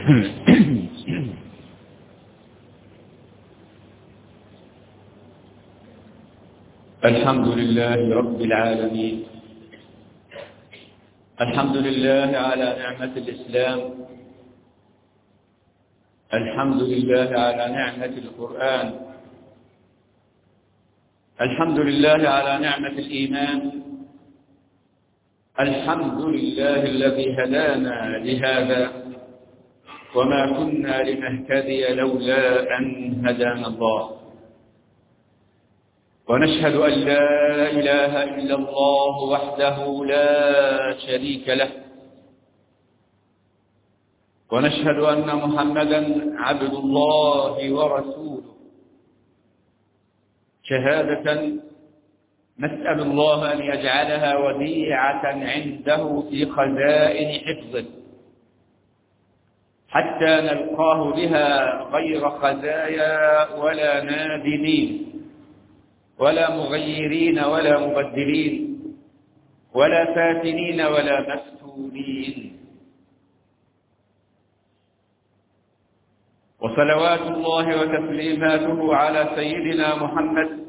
الحمد لله رب العالمين. الحمد لله على نعمة الإسلام. الحمد لله على نعمة القرآن. الحمد لله على نعمة الإيمان. الحمد لله الذي هدانا لهذا وما كنا لنهتدي لولا أن هدانا الله. ونشهد أن لا إله إلا الله وحده لا شريك له. ونشهد أن محمدا عبد الله ورسوله شهادة نسأل الله أن يجعلها وديعة عنده في خزائن حفظه حتى نلقاه بها غير خزايا ولا نادمين ولا مغيرين ولا مبدلين ولا فاتنين ولا مفتونين. وصلوات الله وتسليماته على سيدنا محمد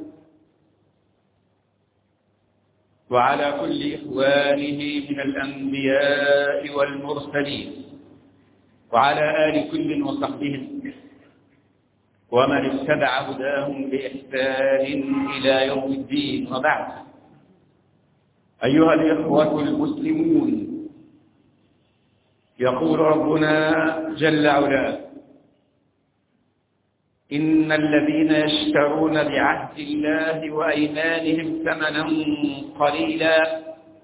وعلى كل إخوانه من الأنبياء والمرسلين وعلى آل كل وصحبهم ومن اتبع هداهم بإحسان إلى يوم الدين. وبعد، أيها الإخوة المسلمون، يقول ربنا جل علاه: إن الذين يشترون بعهد الله وأيمانهم ثمنا قليلا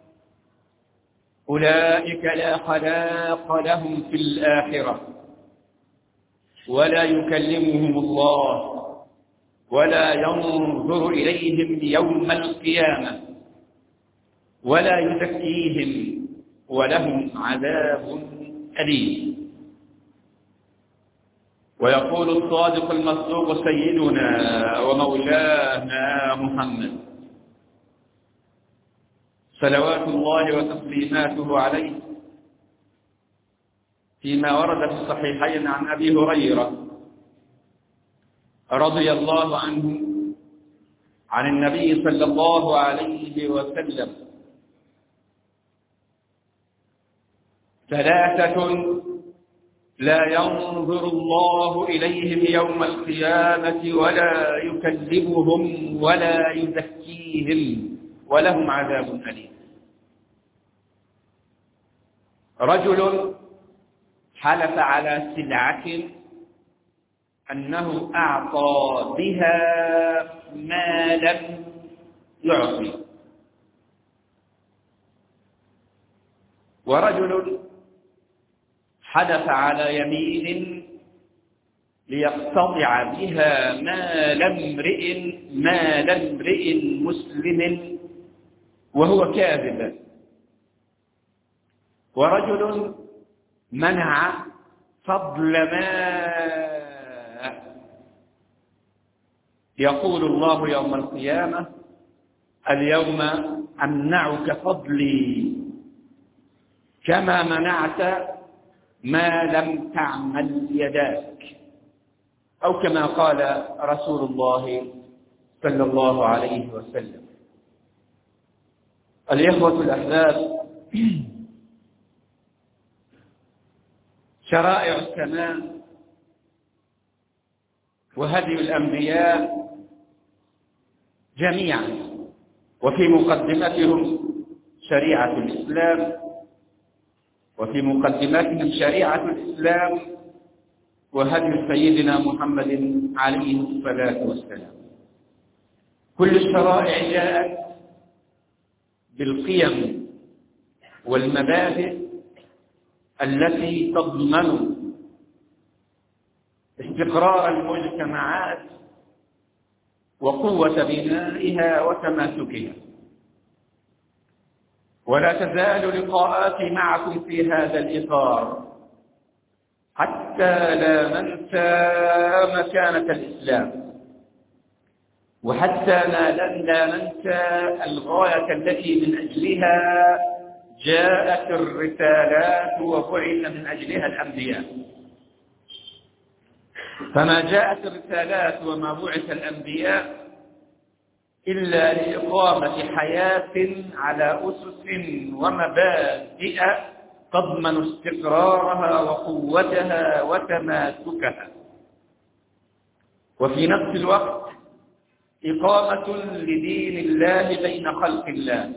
أولئك لا خلاق لهم في الآخرة ولا يكلمهم الله ولا ينظر إليهم يوم القيامة ولا يزكيهم ولهم عذاب أليم. ويقول الصادق المصدوق سيدنا ومولانا محمد صلوات الله وتسليماته عليه فيما ورد في الصحيحين عن أبي هريرة رضي الله عنه عن النبي صلى الله عليه وسلم: ثلاثة لا ينظر الله إليهم يوم القيامة ولا يكلمهم ولا يزكيهم ولهم عذاب أليم. رجل حلف على سلعة أنه أعطى بها ما لم يعطي. ورجل حلف على يمين ليقتطع بها مال امرئ مسلم وهو كاذب. ورجل منع فضل ماء. يقول الله يوم القيامة: اليوم أمنعك فضلي كما منعت ما لم تعمل يداك، أو كما قال رسول الله صلى الله عليه وسلم. الإخوة الأحباب، شرائع السماء وهدي الأنبياء جميعا وفي مقدمتهم شريعة الإسلام، وفي مقدمتهم شريعة الإسلام وهدي سيدنا محمد عليه الصلاة والسلام. كل الشرائع جاءت بالقيم والمبادئ التي تضمن استقرار المجتمعات وقوة بنائها وتماسكها. ولا تزال لقاءاتي معكم في هذا الإطار حتى لا ننسى مكانة الإسلام، وحتى لا ننسى الغاية التي من أجلها جاءت الرسالات وبعث من أجلها الأنبياء. فما جاءت الرسالات وما بعث الأنبياء إلا لإقامة حياة على أسس ومبادئ تضمن استقرارها وقوتها وتماسكها، وفي نفس الوقت إقامة لدين الله بين خلق الله،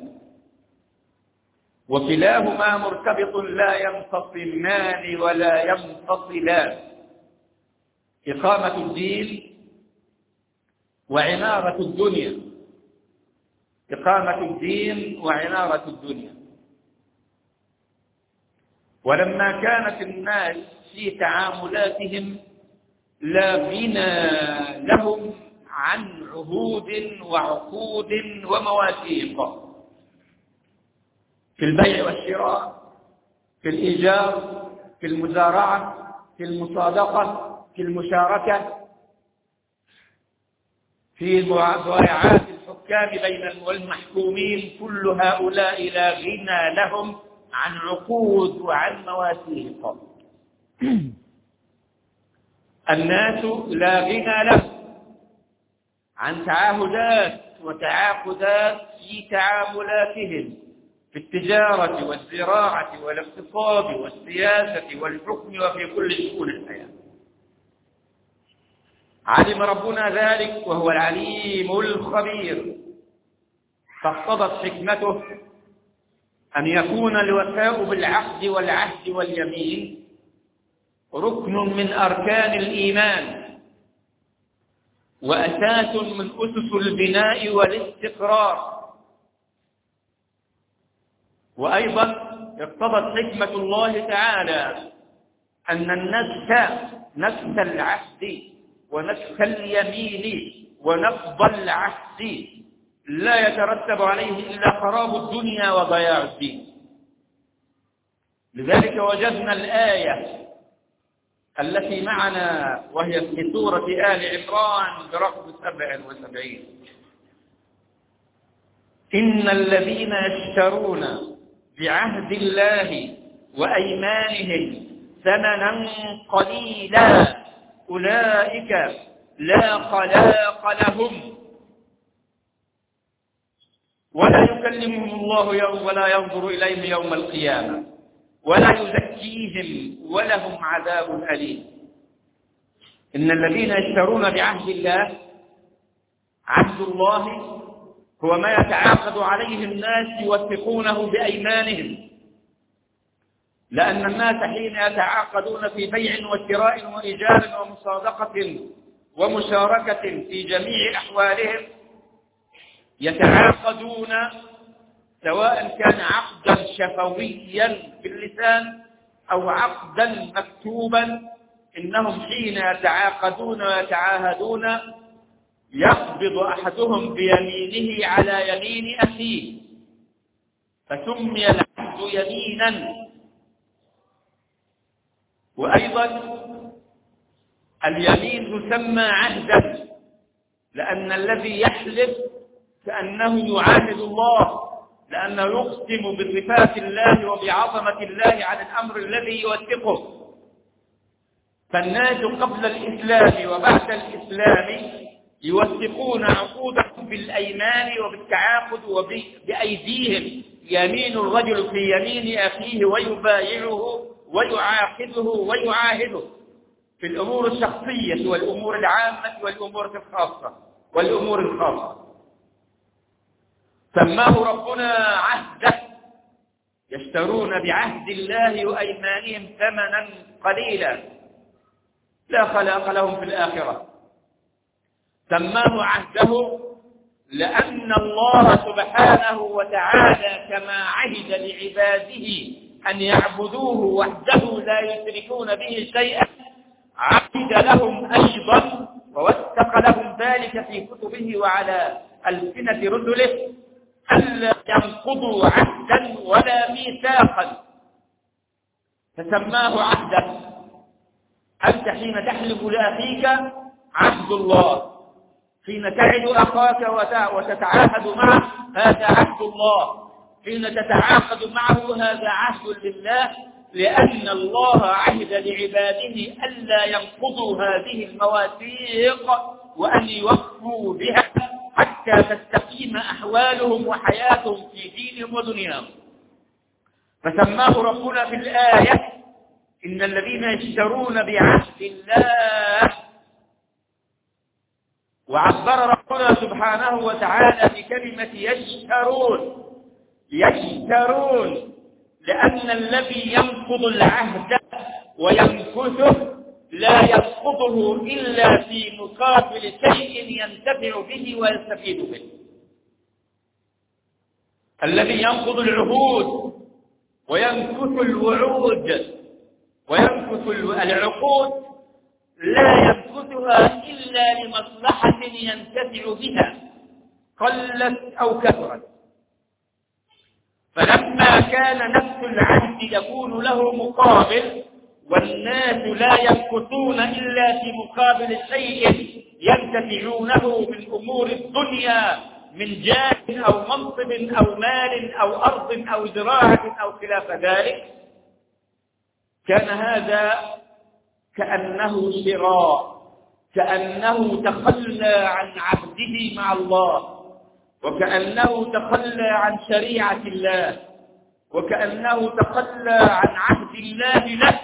وكلاهما مرتبط لا ينفصلان ولا ينفصلان. إقامة الدين وعمارة الدنيا، إقامة الدين وعمارة الدنيا. ولما كانت الناس في تعاملاتهم لا غنى لهم عن عهود وعقود ومواثيق في البيع والشراء، في الإيجار، في المزارعة، في المصادقة، في المشاركة، في مبايعات الحكام بين والمحكومين، كل هؤلاء لا غنى لهم عن عقود وعن مواثيق. الناس لا غنى لهم عن تعاهدات وتعاقدات في تعاملاتهم في التجارة والزراعة والاقتصاد والسياسة والحكم وفي كل شؤون الحياة. علم ربنا ذلك وهو العليم الخبير، فاقتضت حكمته أن يكون الوفاء بالعقد والعهد واليمين ركن من أركان الإيمان وأساس من أسس البناء والاستقرار. وأيضا اقتضت حكمة الله تعالى أن نفس العهد ونفس اليمين ونقض العهد لا يترتب عليه إلا خراب الدنيا وضياع الدين. لذلك وجدنا الآية التي معنا وهي في سورة آل عمران برقم 77: إن الذين يشترون بعهد الله وأيمانهم ثمنا قليلا أولئك لا خلاق لهم ولا يكلمهم الله يوم ولا ينظر إليهم يوم القيامة ولا يزكيهم ولهم عذاب أليم. إن الذين يشترون بعهد الله، عهد الله هو ما يتعاقد عليه الناس يوثقونه بأيمانهم، لأن الناس حين يتعاقدون في بيع وشراء وإيجار ومصادقة ومشاركة في جميع أحوالهم يتعاقدون سواء كان عقدا شفويا باللسان أو عقدا مكتوبا. إنهم حين يتعاقدون ويتعاهدون يقبض أحدهم بيمينه على يمين أخيه فسمي العهد يمينا. وأيضا اليمين تسمى عهدا لأن الذي يحلف كأنه يعاهد الله، لأنه يقسم بصفات الله وبعظمة الله عن الأمر الذي يوثقه. فالناس قبل الإسلام وبعد الإسلام يوثقون عقودهم بالأيمان وبالتعاقد وبأيديهم. يمين الرجل في يمين أخيه ويبايعه ويعاقده ويعاهده في الأمور الشخصية والأمور العامة والأمور الخاصة. سماه ربنا عهدا، يشترون بعهد الله وأيمانهم ثمنا قليلا لا خلاق لهم في الآخرة. سماه عهده لأن الله سبحانه وتعالى كما عهد لعباده أن يعبدوه وحده لا يشركون به شيئا عهد لهم أيضا ووثق لهم ذلك في كتبه وعلى ألسنة رسله ألا ينقضوا عهدا ولا ميثاقا، فسماه عهدا. أنت حين تحلف لأخيك عهد الله، حين تعد أخاك وتتعاهد معه هذا عهد الله، حين تتعاقد معه هذا عهد لله، لأن الله عهد لعباده ألا ينقضوا هذه المواثيق وأن يوفوا بها حتى تستقيم أحوالهم وحياتهم في دينهم ودنياهم. فسماه ربنا في الآية إن الذين يشترون بعهد الله، وعبر ربنا سبحانه وتعالى بكلمة يشترون لأن الذي ينقض العهد وينكثه لا ينقضه إلا في مقابل شيء ينتفع به ويستفيد به. الذي ينقض العهود وينكث الوعود وينكث العقود لا ينكثها إلا لمصلحة ينتفع بها قلت أو كثرت. فلما كان نفس العهد يكون له مقابل والناس لا ينكثون إلا في مقابل شيء ينتفعونه من أمور الدنيا من جاه أو منصب أو مال أو أرض أو زراعة أو خلاف ذلك، كان هذا كأنه شراء، كأنه تخلى عن عهده مع الله، وكأنه تخلى عن شريعة الله، وكأنه تخلى عن عهد الله له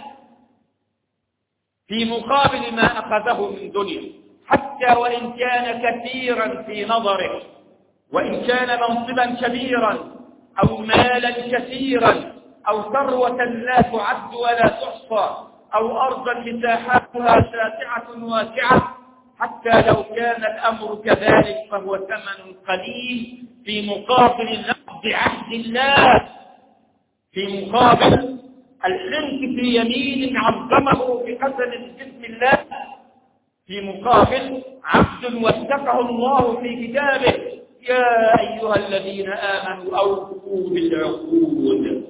في مقابل ما أخذه من دنيا، حتى وإن كان كثيرا في نظره، وإن كان منصبا كبيرا أو مالا كثيرا أو ثروة لا تعد ولا تحصى أو أرضا مساحاتها شاسعة واسعة، حتى لو كان الأمر كذلك فهو ثمن قليل في مقابل نقض عهد الله، في مقابل الحنث في يمين عظمه بقسم بسم الله، في مقابل عبد وثقه الله في كتابه يا أيها الذين آمنوا أوفوا بالعقود.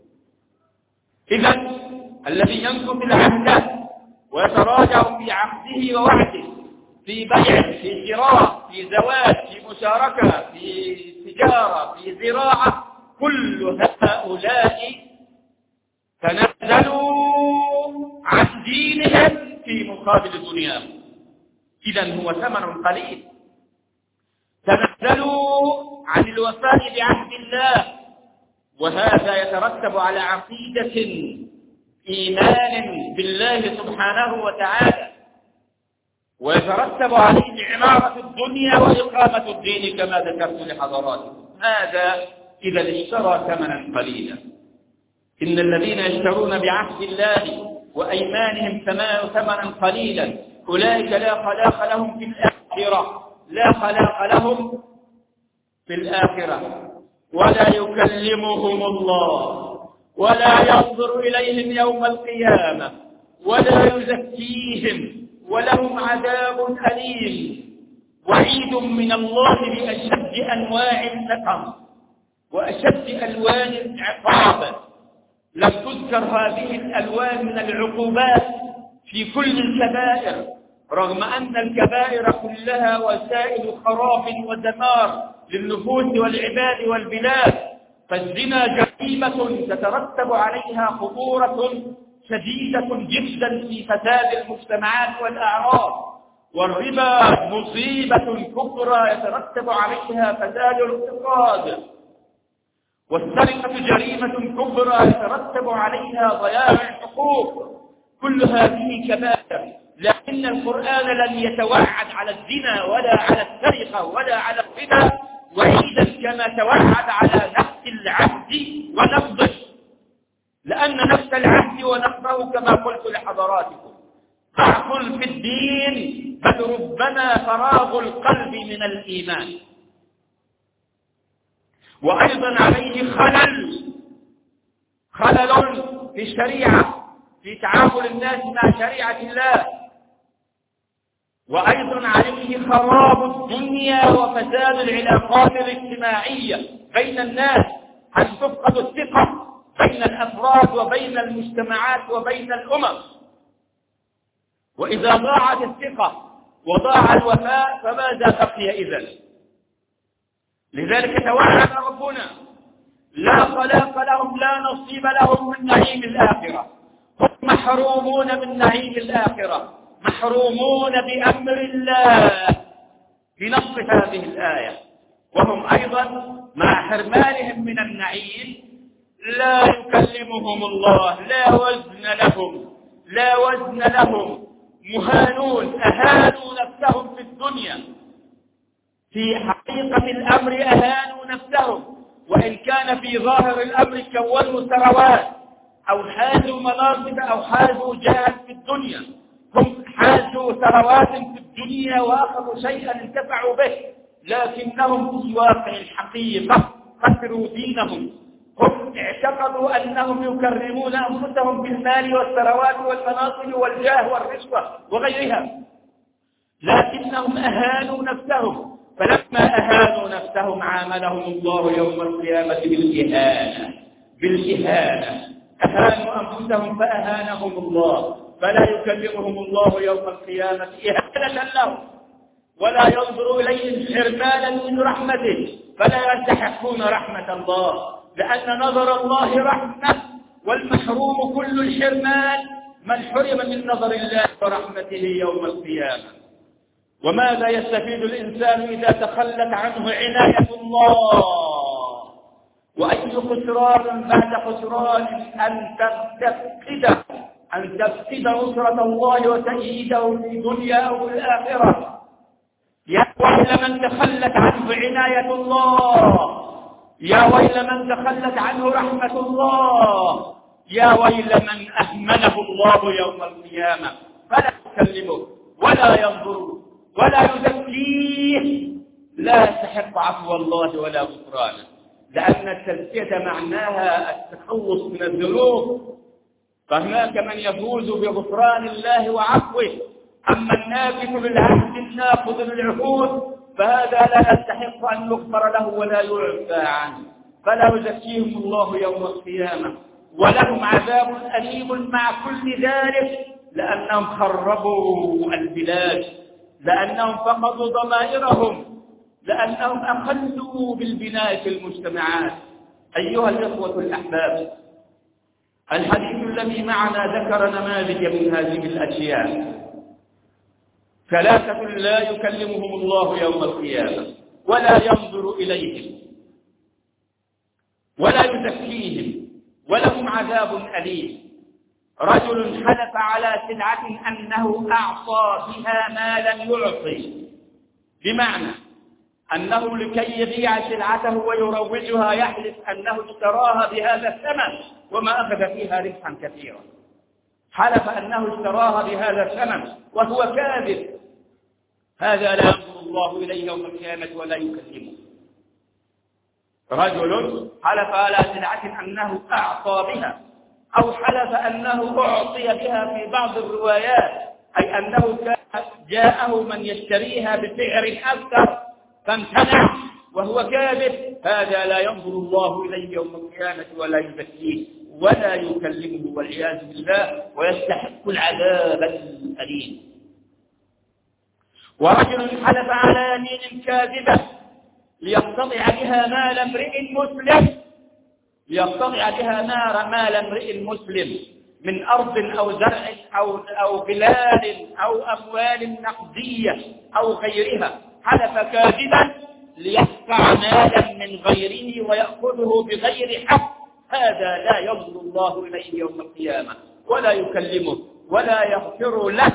إذن الذي ينقض العهد ويتراجع في عقده ووعده، في بيع، في شراء، في زواج، في مشاركة، في تجارة، في زراعة، كل هؤلاء تنازلوا عن دينهم في مقابل دنياهم. إذن هو ثمن قليل. تنازلوا عن الوفاء بعهد الله، وهذا يترتب على عقيدة إيمان بالله سبحانه وتعالى، ويترتب عليه عمارة الدنيا وإقامة الدين كما ذكرت لحضراتكم. هذا إذا اشترى ثمنا قليلا. إن الذين يشترون بعهد الله وأيمانهم ثمنا قليلا أولئك لا خلاق لهم في الآخرة، لا خلاق لهم في الآخرة، ولا يكلمهم الله ولا ينظر إليهم يوم القيامة ولا يزكيهم ولهم عذاب أليم. وعيد من الله بأشد أنواع النقم وأشد ألوان العقاب. لم تذكر هذه الألوان من العقوبات في كل الكبائر، رغم أن الكبائر كلها وسائل خراب ودمار للنفوس والعباد والبلاد. فالزنا جريمة تترتب عليها خطورة شديدة جدا في فساد المجتمعات والأعراض، والربا مصيبة كبرى يترتب عليها فساد الاقتصاد، والسرقة جريمة كبرى يترتب عليها ضياع الحقوق. كل هذه كبائر، لكن القرآن لم يتوعد على الزنا ولا على السرقة ولا على الربا وعيدا كما توعد على نفس العهد ونقضه، لأن نفس العهد ونقضه كما قلت لحضراتكم ضعف في الدين، بل ربما فراغ القلب من الإيمان. وأيضا عليه خلل في الشريعة، في تعامل الناس مع شريعة الله. وأيضا عليه خراب الدنيا وفساد العلاقات الاجتماعية بين الناس، حيث تفقد الثقة بين الأفراد وبين المجتمعات وبين الأمم. وإذا ضاعت الثقة وضاع الوفاء فماذا بقي إذن؟ لذلك توعد ربنا لا خلاق لهم، لا نصيب لهم من نعيم الآخرة. هم محرومون من نعيم الآخرة، محرومون بأمر الله بنص هذه الآية. وهم أيضا مع حرمانهم من النعيم لا يكلمهم الله، لا وزن لهم، لا وزن لهم، مهانون، أهانوا نفسهم في الدنيا. في حقيقة الأمر أهانوا نفسهم، وإن كان في ظاهر الأمر كونوا ثروات أو حازوا مناصب أو حازوا جاها في الدنيا. هم حازوا ثروات في الدنيا وأخذوا شيئا انتفعوا به، لكنهم في واقع الحقيقة خسروا دينهم. هم اعتقدوا أنهم يكرمون أنفسهم بالمال والثروات والمناصب والجاه والرشوة وغيرها، لكنهم أهانوا نفسهم. فلما أهانوا نفسهم عاملهم الله يوم القيامة بالإهانة. أهانوا أنفسهم فأهانهم الله، فلا يكلمهم الله يوم القيامة إهانة لهم، ولا ينظر إليهم حرمانا من رحمته، فلا يستحقون رحمة الله، لأن نظر الله رحمة، والمحروم كل الحرمان من حرم من نظر الله ورحمته يوم القيامة. وماذا يستفيد الإنسان إذا تخلت عنه عناية الله؟ وأي خسران بعد خسران أن تفقد نصرة الله وتأييده في الدنيا أو في الآخرة. يا ويل من تخلت عنه عناية الله، يا ويل من تخلت عنه رحمة الله، يا ويل من أهمله الله يوم القيامة، فلا يكلمه ولا ينظر ولا يزكيه، لا يستحق عفو الله ولا غفرانه، لأن التزكية معناها التخلص من الذنوب. فهناك من يفوز بغفران الله وعفوه، أما الناكث بالعهد الناقض للعهود فهذا لا يستحق أن يغفر له ولا يعفى عنه، فلا يزكيهم الله يوم القيامة، ولهم عذاب أليم مع كل ذلك، لأنهم خربوا البلاد، لأنهم فقدوا ضمائرهم، لأنهم أخلوا بالبناء في المجتمعات. أيها الإخوة الأحباب، الحديث الذي معنا ذكر نماذج من هذه الأشياء. ثلاثة لا يكلمهم الله يوم القيامة ولا ينظر إليهم ولا يزكيهم ولهم عذاب أليم. رجل حلف على سلعة أنه أعطى بها ما لم يعطي، بمعنى أنه لكي يبيع سلعته ويروجها يحلف أنه اشتراها بهذا الثمن وما أخذ فيها ربحا كثيرا. حلف أنه اشتراها بهذا الثمن وهو كاذب. هذا لا ينظر الله إليه يوم القيامة ولا يكلمه. رجل حلف على سلعة أنه أعطى بها، أو حلف أنه أعطي بها في بعض الروايات، أي أنه جاءه من يشتريها بسعر أكثر فامتنع وهو كاذب. هذا لا ينظر الله إليه يوم القيامة ولا يزكيه ولا يكلمه والعياذ بالله، ويستحق العذاب الأليم. ورجل حلف على يمين كاذبة ليقتطع بها مال امرئ مسلم، ليقتطع بها مال امرئ مسلم من أرض أو زرع أو بلاد أو أموال نقدية أو غيرها. حلف كاذبا ليقطع مالا من غيره ويأخذه بغير حق. هذا لا ينظر الله إليه يوم القيامة ولا يكلمه ولا يغفر له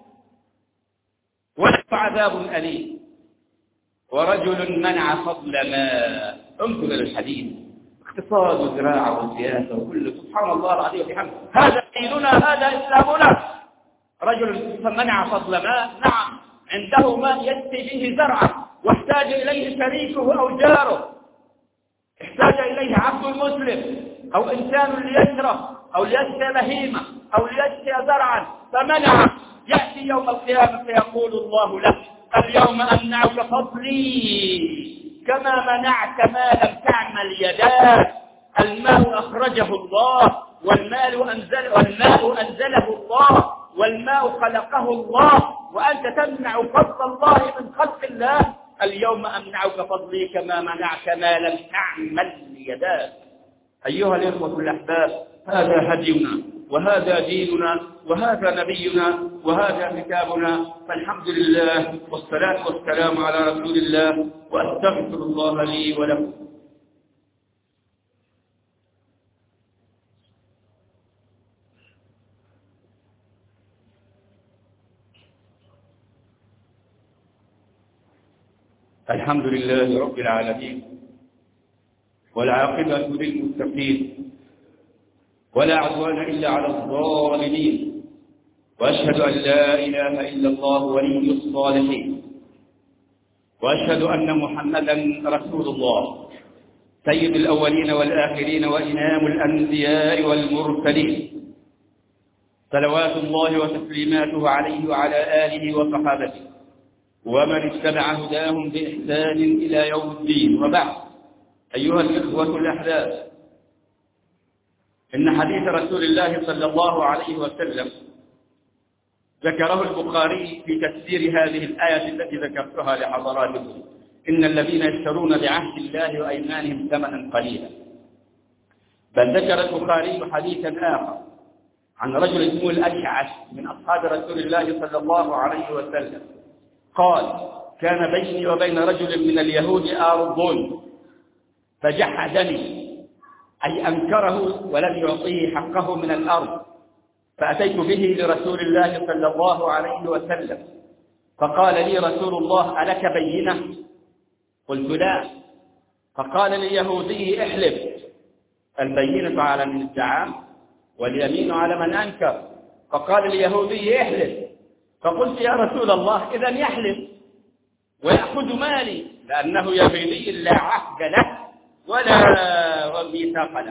وله عذاب أليم. ورجل منع فضل ما، انظر الحديث، اقتصاد وزراعة وسياسة وكل، سبحان الله العظيم وبحمده، هذا ديننا، هذا إسلامنا. رجل منع فضل ما، نعم عنده ما يسقي به زرعه واحتاج إليه شريكه أو جاره، احتاج إليه عبد مسلم أو إنسان ليشرب أو ليسقي بهيمة أو ليسقي زرعا فمنع. يأتي يوم القيامة فيقول الله له: اليوم أمنعك فضلي كما منعت ما لم تعمل يداك. الماء أخرجه الله، والماء أنزله الله، والماء خلقه الله، وأنت تمنع فضل الله من خلق الله. اليوم أمنعك فضلي كما منعت ما لم تعمل يداك. أيها الإخوة الأحباب، هذا هدينا وهذا ديننا وهذا نبينا وهذا كتابنا، فالحمد لله والصلاة والسلام على رسول الله، وأستغفر الله لي ولكم. الحمد لله رب العالمين، والعاقبة للمتقين، ولا عدوان إلا على الظالمين، وأشهد أن لا إله إلا الله ولي الصالحين، وأشهد أن محمدا رسول الله سيد الأولين والآخرين وإمام الأنبياء والمرسلين، صلوات الله وتسليماته عليه وعلى آله وصحابته ومن اتبع هداهم بإحسان إلى يوم الدين. وبعد، أيها الإخوة الأحباب، إن حديث رسول الله صلى الله عليه وسلم ذكره البخاري في تفسير هذه الآية التي ذكرتها لحضراتكم: إن الذين يشترون بعهد الله وأيمانهم ثمنا قليلا. بل ذكر البخاري حديثا آخر عن رجل اسمه الأشعث من أصحاب رسول الله صلى الله عليه وسلم، قال: كان بيني وبين رجل من اليهود أرض فجحدني، أي أنكره ولم يعطيه حقه من الأرض، فأتيت به لرسول الله صلى الله عليه وسلم، فقال لي رسول الله: ألك بينة؟ قلت: لا. فقال لليهودي: احلف. البينة على من ادعى واليمين على من أنكر. فقال اليهودي: احلف. فقلت: يا رسول الله، إذن يحلف ويأخذ مالي، لأنه يهودي لا عهد له ولا ميثاق له.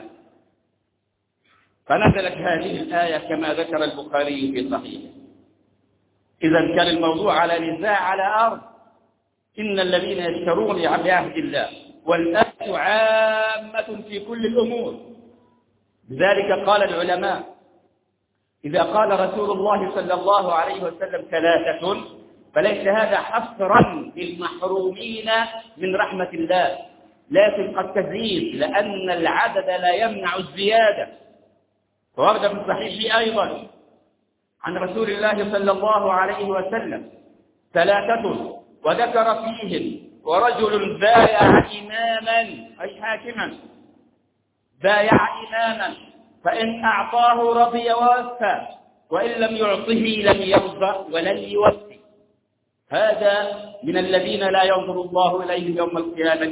فنزلت هذه الآية كما ذكر البخاري في صحيحه. إذا كان الموضوع على نزاع على أرض، إن الذين يشترون بعهد الله، والآية عامة في كل الأمور. لذلك قال العلماء: إذا قال رسول الله صلى الله عليه وسلم ثلاثة، فليس هذا حصرا للمحرومين من رحمة الله، لكن قد تزيد، لأن العدد لا يمنع الزيادة. وورد في الصحيح أيضا عن رسول الله صلى الله عليه وسلم ثلاثة، وذكر فيهم: ورجل بايع إماما، أي حاكما، بايع إماما فإن أعطاه رضي ووفى، وإن لم يعطه لم يرضى ولن يوفي. هذا من الذين لا ينظر الله إليهم يوم القيامة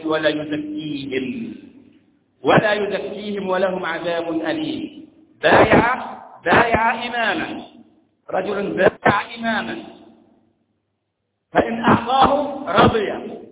ولا يزكيهم ولهم عذاب أليم. بايع إماما، رجل بايع إماما فإن أعطاه رضي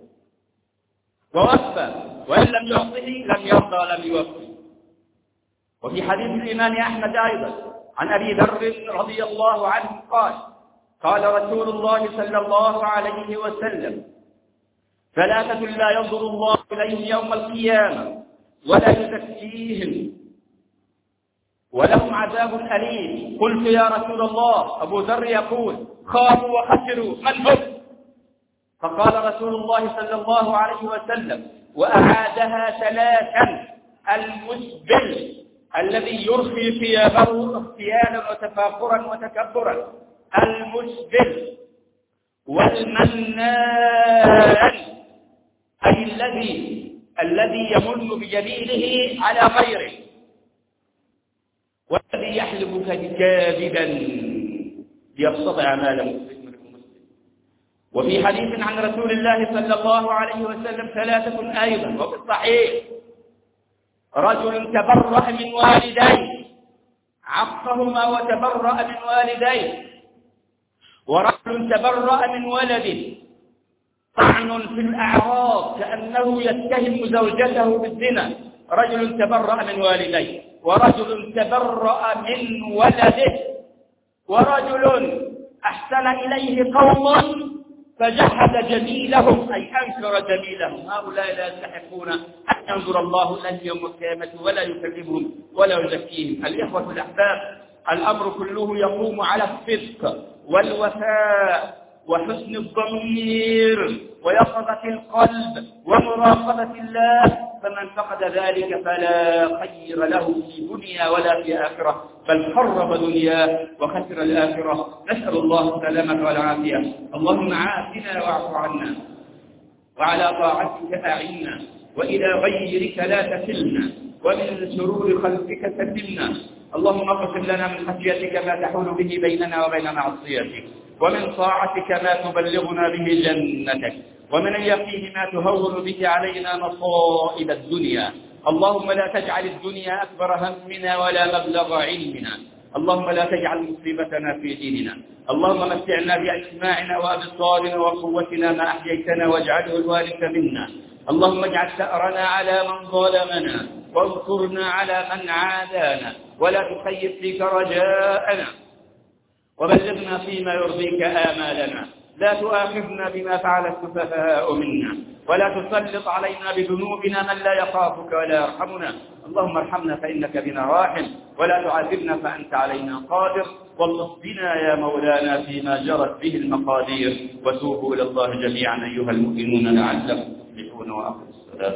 ووفى، وإن لم يعطه لم يرضى ولم يوفي. وفي حديث الإمام أحمد أيضا عن أبي ذر رضي الله عنه قال: قال رسول الله صلى الله عليه وسلم: ثلاثة لا ينظر الله إليهم يوم القيامة ولا يزكيهم ولهم عذاب أليم. قلت: يا رسول الله. أبو ذر يقول: خافوا وخسروا، من هم؟ فقال رسول الله صلى الله عليه وسلم، وأعادها ثلاثا: المسبل الذي يرخي ثيابه اختيالا وتفاخرا وتكبرا، المسبل، والمنان، أي الذي يمن بجميله على غيره، والذي يحلف كاذبا ليقتطع مال مسلم. وفي حديث عن رسول الله صلى الله عليه وسلم ثلاثة أيضا، وفي الصحيح: رجل تبرأ من والديه، عقهما وتبرأ من والديه، ورجل تبرأ من ولده، طعن في الأعراض كأنه يتهم زوجته بالزنا، رجل تبرأ من والديه، ورجل تبرأ من ولده، ورجل أحسن إليه قوم فجحد جميلهم، أي أنكر جميلهم. هؤلاء لا يستحقون أن ينظر الله إليهم يوم القيامة ولا يكلمهم ولا يزكيهم. الإخوة الأحباب، الأمر كله يقوم على الصدق والوفاء وحسن الضمير ويقظة القلب ومراقبة الله فمن فقد ذلك فلا خير له في دنيا ولا في آخرة، بل خرب دنياه وخسر الآخرة. نسأل الله السلامة والعافية. اللهم عافنا واعف عنا، وعلى طاعتك أعنا، وإلى غيرك لا تكلنا، ومن شرور خلقك سلمنا. اللهم اقسم لنا من خشيتك ما تحول به بيننا وبين معصيتك، ومن طاعتك ما تبلغنا به جنتك، ومن اليقين ما تهون به علينا مصائب الدنيا. اللهم لا تجعل الدنيا أكبر همنا ولا مبلغ علمنا. اللهم لا تجعل مصيبتنا في ديننا. اللهم متعنا بأسماعنا وأبصارنا وقوتنا ما أحييتنا، واجعله الوارث منا. اللهم اجعل ثأرنا على من ظلمنا، وانصرنا على من عادانا، ولا تخيب فيك رجاءنا، وبلغنا فيما يرضيك آمالنا. لا تؤاخذنا بما فعل السفهاء منا، ولا تسلط علينا بذنوبنا من لا يخافك ولا يرحمنا. اللهم ارحمنا فإنك بنا راحم، ولا تعذبنا فأنت علينا قادر. والطف بنا يا مولانا فيما جرت به المقادير. وتوبوا إلى الله جميعا أيها المؤمنون لعلكم تفلحون. وأقم الصلاة.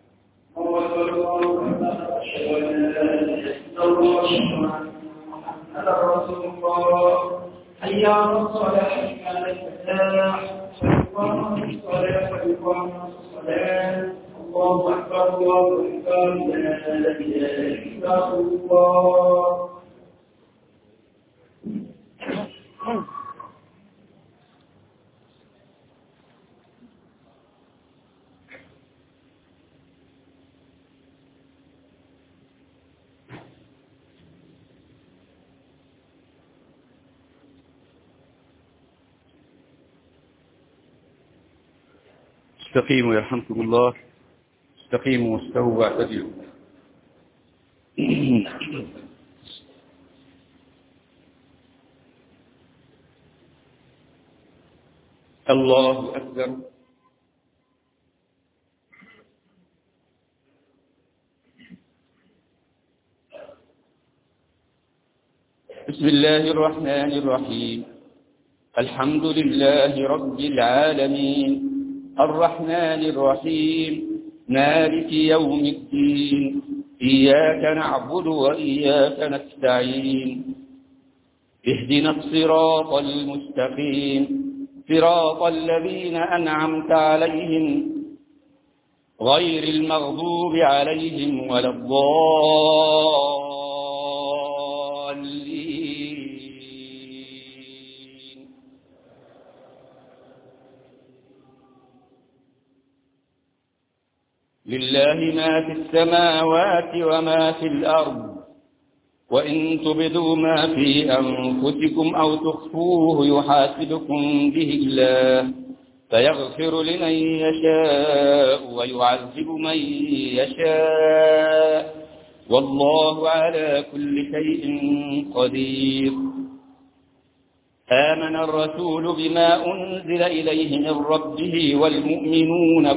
هذا رسول الله. حي على الصلاة، حي على الفلاح، فيقام الصلاة فيقام الصلاة. الله أكبر، الله أكبر، لا إله إلا الله. استقيموا يرحمكم الله. استقيموا واستووا واعتدلوا. الله أكبر. بسم الله الرحمن الرحيم. الحمد لله رب العالمين، الرحمن الرحيم، مالك يوم الدين. إياك نعبد وإياك نستعين. اهدنا الصراط المستقيم، صراط الذين أنعمت عليهم غير المغضوب عليهم ولا الضالين. لله ما في السماوات وما في الأرض، وإن تبدوا ما في أنفسكم أو تخفوه يحاسبكم به الله، فيغفر لمن يشاء ويعذب من يشاء، والله على كل شيء قدير. آمن الرسول بما أنزل إليه من ربه والمؤمنون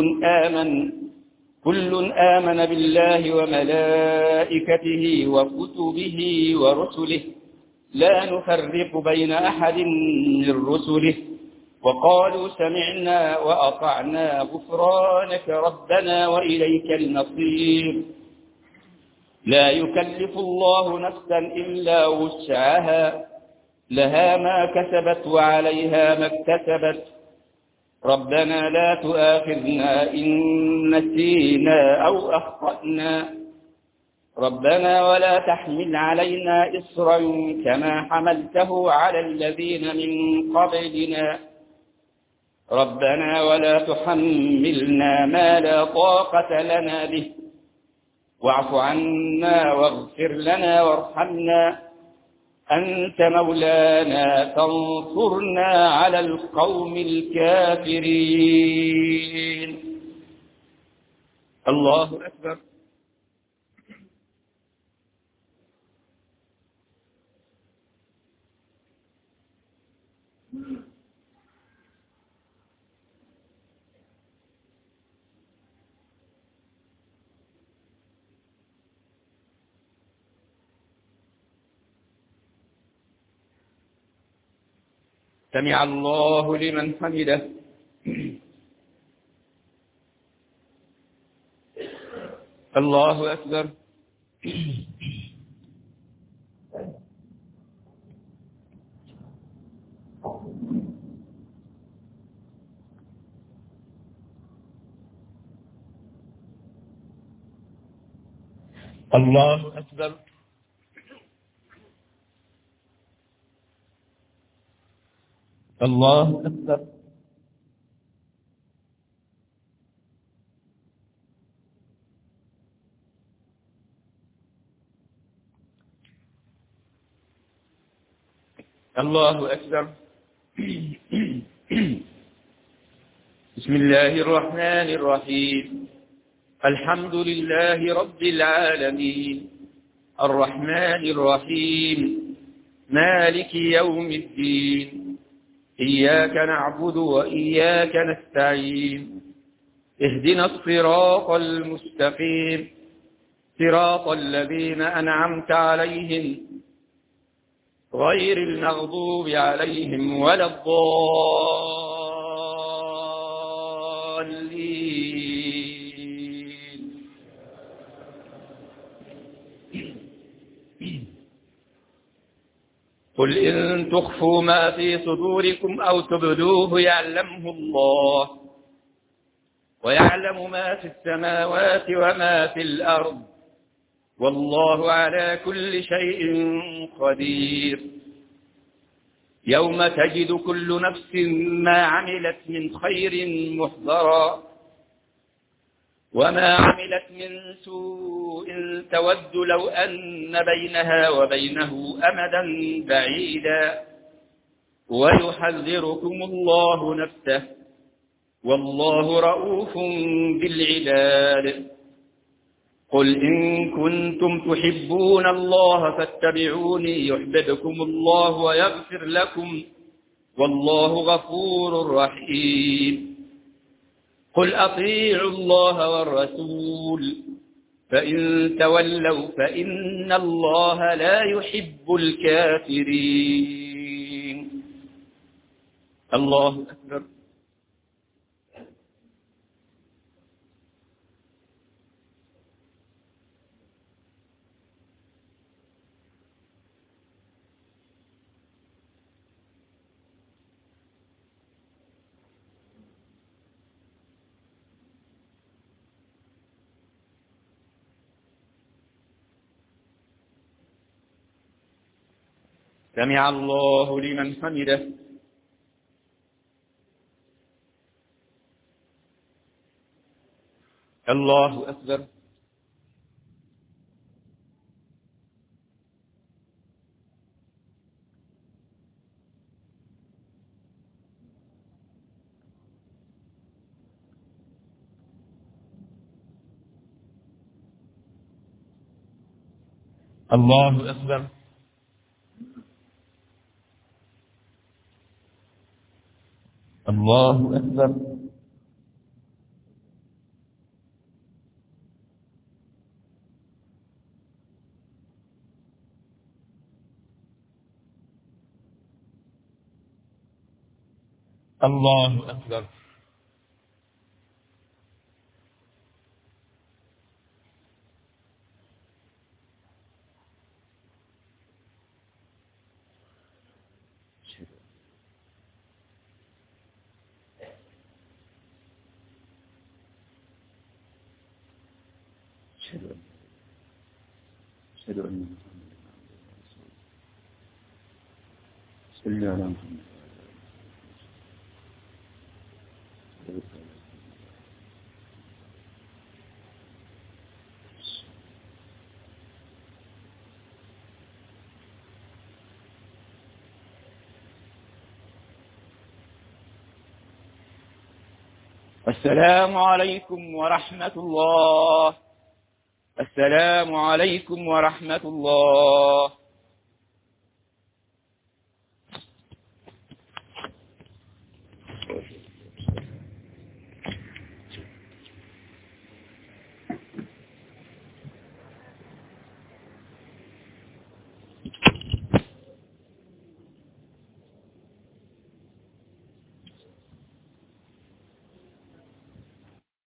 كل آمن بالله وملائكته وكتبه ورسله، لا نفرق بين أحد من رسله، وقالوا سمعنا وأطعنا غفرانك ربنا وإليك المصير. لا يكلف الله نفسا إلا وسعها، لها ما كسبت وعليها ما اكتسبت. ربنا لا تؤاخذنا إن نسينا أو أخطأنا، ربنا ولا تحمل علينا إصرا كما حملته على الذين من قبلنا، ربنا ولا تحملنا ما لا طاقة لنا به، واعف عنا واغفر لنا وارحمنا، أنت مولانا فانصرنا على القوم الكافرين. الله أكبر. سمع الله لمن حمده. الله أكبر. الله أكبر. الله أكبر. الله أكبر. بسم الله الرحمن الرحيم. الحمد لله رب العالمين الرحمن الرحيم مالك يوم الدين إياك نعبد وإياك نستعين اهدنا الصراط المستقيم صراط الذين أنعمت عليهم غير المغضوب عليهم ولا الضالين. قل إن تخفوا ما في صدوركم أو تبدوه يعلمه الله ويعلم ما في السماوات وما في الأرض والله على كل شيء قدير. يوم تجد كل نفس ما عملت من خير محضرا وما عملت من سوء تود لو أن بينها وبينه أمدا بعيدا ويحذركم الله نفسه والله رؤوف بالعباد. قل إن كنتم تحبون الله فاتبعوني يحببكم الله ويغفر لكم والله غفور رحيم. قل أطيعوا الله والرسول فإن تولوا فإن الله لا يحب الكافرين. الله أكبر. سمع الله لمن حمده. الله أكبر. الله أكبر. الله أكبر. الله أكبر. أشهد أن محمدا عبده ورسوله. صل على محمد. السلام عليكم ورحمة الله. السلام عليكم ورحمة الله.